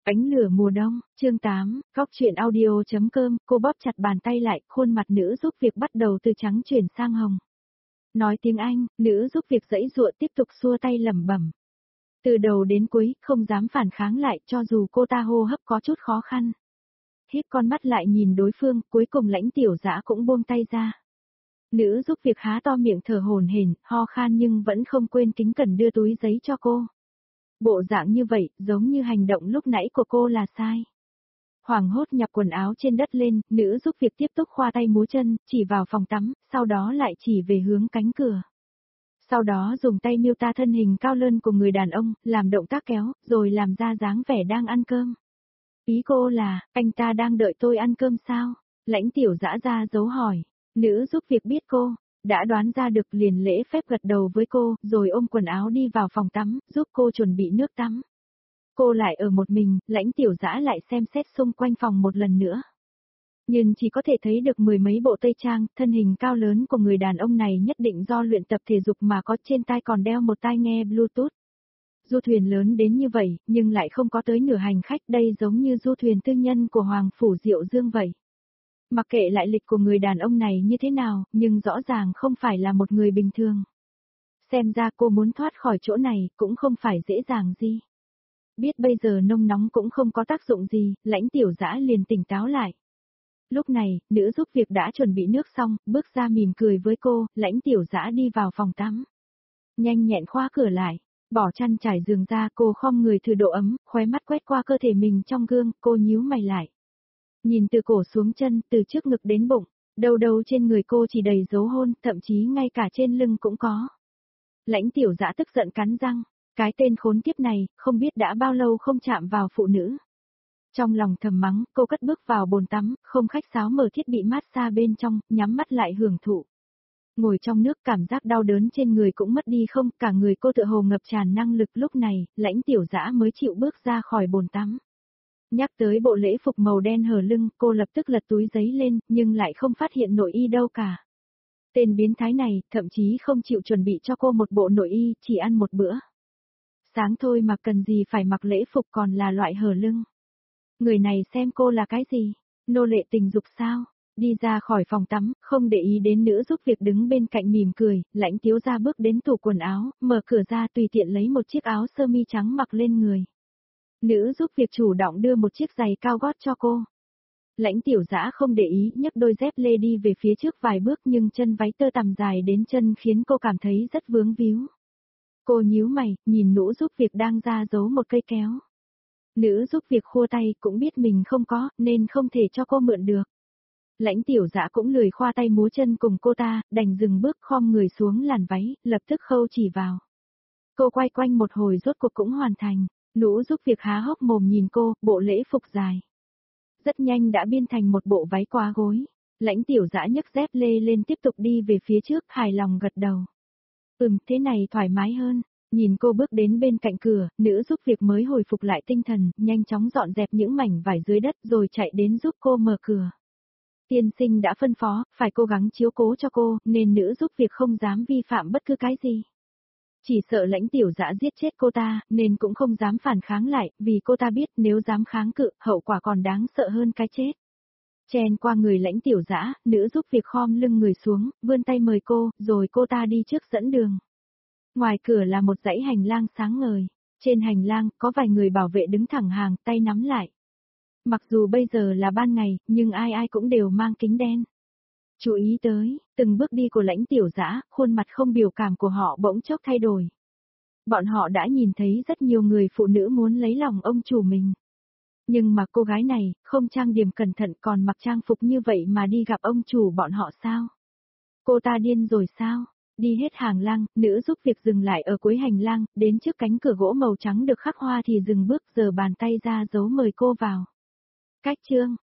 Ánh lửa mùa đông, chương 8, góc truyện audio.com, cô bóp chặt bàn tay lại, khuôn mặt nữ giúp việc bắt đầu từ trắng chuyển sang hồng. Nói tiếng Anh, nữ giúp việc giãy giụa tiếp tục xua tay lẩm bẩm. Từ đầu đến cuối, không dám phản kháng lại cho dù cô ta hô hấp có chút khó khăn. Híp con mắt lại nhìn đối phương, cuối cùng Lãnh Tiểu Dã cũng buông tay ra. Nữ giúp việc há to miệng thở hổn hển, ho khan nhưng vẫn không quên kính cẩn đưa túi giấy cho cô. Bộ dạng như vậy, giống như hành động lúc nãy của cô là sai. Hoảng hốt nhặt quần áo trên đất lên, nữ giúp việc tiếp tục khoa tay múa chân, chỉ vào phòng tắm, sau đó lại chỉ về hướng cánh cửa. Sau đó dùng tay miêu tả thân hình cao lớn của người đàn ông, làm động tác kéo, rồi làm ra dáng vẻ đang ăn cơm. Ý cô là, anh ta đang đợi tôi ăn cơm sao? Lãnh Tiểu Dã ra dấu hỏi. Nữ giúp việc biết cô đã đoán ra được, liền lễ phép gật đầu với cô, rồi ôm quần áo đi vào phòng tắm, giúp cô chuẩn bị nước tắm. Cô lại ở một mình, Lãnh Tiểu Dã lại xem xét xung quanh phòng một lần nữa. Nhưng chỉ có thể thấy được mười mấy bộ tây trang, thân hình cao lớn của người đàn ông này nhất định do luyện tập thể dục mà có, trên tai còn đeo một tai nghe Bluetooth. Du thuyền lớn đến như vậy, nhưng lại không có tới nửa hành khách, đây giống như du thuyền tư nhân của Hoàng Phủ Diệu Dương vậy. Mặc kệ lại lịch của người đàn ông này như thế nào, nhưng rõ ràng không phải là một người bình thường. Xem ra cô muốn thoát khỏi chỗ này, cũng không phải dễ dàng gì. Biết bây giờ nông nóng cũng không có tác dụng gì, Lãnh Tiểu Dã liền tỉnh táo lại. Lúc này, nữ giúp việc đã chuẩn bị nước xong, bước ra mỉm cười với cô, Lãnh Tiểu Dã đi vào phòng tắm. Nhanh nhẹn khóa cửa lại, bỏ chăn trải giường ra, cô khom người thử độ ấm, khóe mắt quét qua cơ thể mình trong gương, cô nhíu mày lại. Nhìn từ cổ xuống chân, từ trước ngực đến bụng, đâu đâu trên người cô chỉ đầy dấu hôn, thậm chí ngay cả trên lưng cũng có. Lãnh Tiểu Dã tức giận cắn răng, cái tên khốn kiếp này, không biết đã bao lâu không chạm vào phụ nữ. Trong lòng thầm mắng, cô cất bước vào bồn tắm, không khách sáo mở thiết bị massage bên trong, nhắm mắt lại hưởng thụ. Ngồi trong nước, cảm giác đau đớn trên người cũng mất đi không, cả người cô tựa hồ ngập tràn năng lực. Lúc này, Lãnh Tiểu Dã mới chịu bước ra khỏi bồn tắm. Nhắc tới bộ lễ phục màu đen hở lưng, cô lập tức lật túi giấy lên, nhưng lại không phát hiện nội y đâu cả. Tên biến thái này, thậm chí không chịu chuẩn bị cho cô một bộ nội y, chỉ ăn một bữa. Sáng thôi mà cần gì phải mặc lễ phục còn là loại hở lưng. Người này xem cô là cái gì? Nô lệ tình dục sao? Đi ra khỏi phòng tắm, không để ý đến nữ giúp việc đứng bên cạnh mỉm cười, Lãnh Thiếu Gia bước đến tủ quần áo, mở cửa ra tùy tiện lấy một chiếc áo sơ mi trắng mặc lên người. Nữ giúp việc chủ động đưa một chiếc giày cao gót cho cô. Lãnh Tiểu Dã không để ý, nhấc đôi dép lê đi về phía trước vài bước, nhưng chân váy tơ tằm dài đến chân khiến cô cảm thấy rất vướng víu. Cô nhíu mày, nhìn nữ giúp việc đang ra giấu một cây kéo. Nữ giúp việc khua tay, cũng biết mình không có, nên không thể cho cô mượn được. Lãnh Tiểu Dã cũng lười khoa tay múa chân cùng cô ta, đành dừng bước khom người xuống làn váy, lập tức khâu chỉ vào. Cô quay quanh một hồi rốt cuộc cũng hoàn thành. Nữ giúp việc há hốc mồm nhìn cô, bộ lễ phục dài. Rất nhanh đã biên thành một bộ váy quá gối. Lãnh Tiểu Dã nhấc dép lê lên tiếp tục đi về phía trước, hài lòng gật đầu. Thế này thoải mái hơn. Nhìn cô bước đến bên cạnh cửa, nữ giúp việc mới hồi phục lại tinh thần, nhanh chóng dọn dẹp những mảnh vải dưới đất rồi chạy đến giúp cô mở cửa. Tiên sinh đã phân phó, phải cố gắng chiếu cố cho cô, nên nữ giúp việc không dám vi phạm bất cứ cái gì. Chỉ sợ Lãnh Tiểu Dã giết chết cô ta, nên cũng không dám phản kháng lại, vì cô ta biết nếu dám kháng cự, hậu quả còn đáng sợ hơn cái chết. Chen qua người Lãnh Tiểu Dã, nữ giúp việc khom lưng người xuống, vươn tay mời cô, rồi cô ta đi trước dẫn đường. Ngoài cửa là một dãy hành lang sáng ngời. Trên hành lang, có vài người bảo vệ đứng thẳng hàng, tay nắm lại. Mặc dù bây giờ là ban ngày, nhưng ai ai cũng đều mang kính đen. Chú ý tới, từng bước đi của Lãnh Tiểu Dã, khuôn mặt không biểu cảm của họ bỗng chốc thay đổi. Bọn họ đã nhìn thấy rất nhiều người phụ nữ muốn lấy lòng ông chủ mình. Nhưng mà cô gái này, không trang điểm cẩn thận còn mặc trang phục như vậy mà đi gặp ông chủ bọn họ sao? Cô ta điên rồi sao? Đi hết hàng lang, nữ giúp việc dừng lại ở cuối hành lang, đến trước cánh cửa gỗ màu trắng được khắc hoa thì dừng bước, giơ bàn tay ra dấu mời cô vào. Cách chương,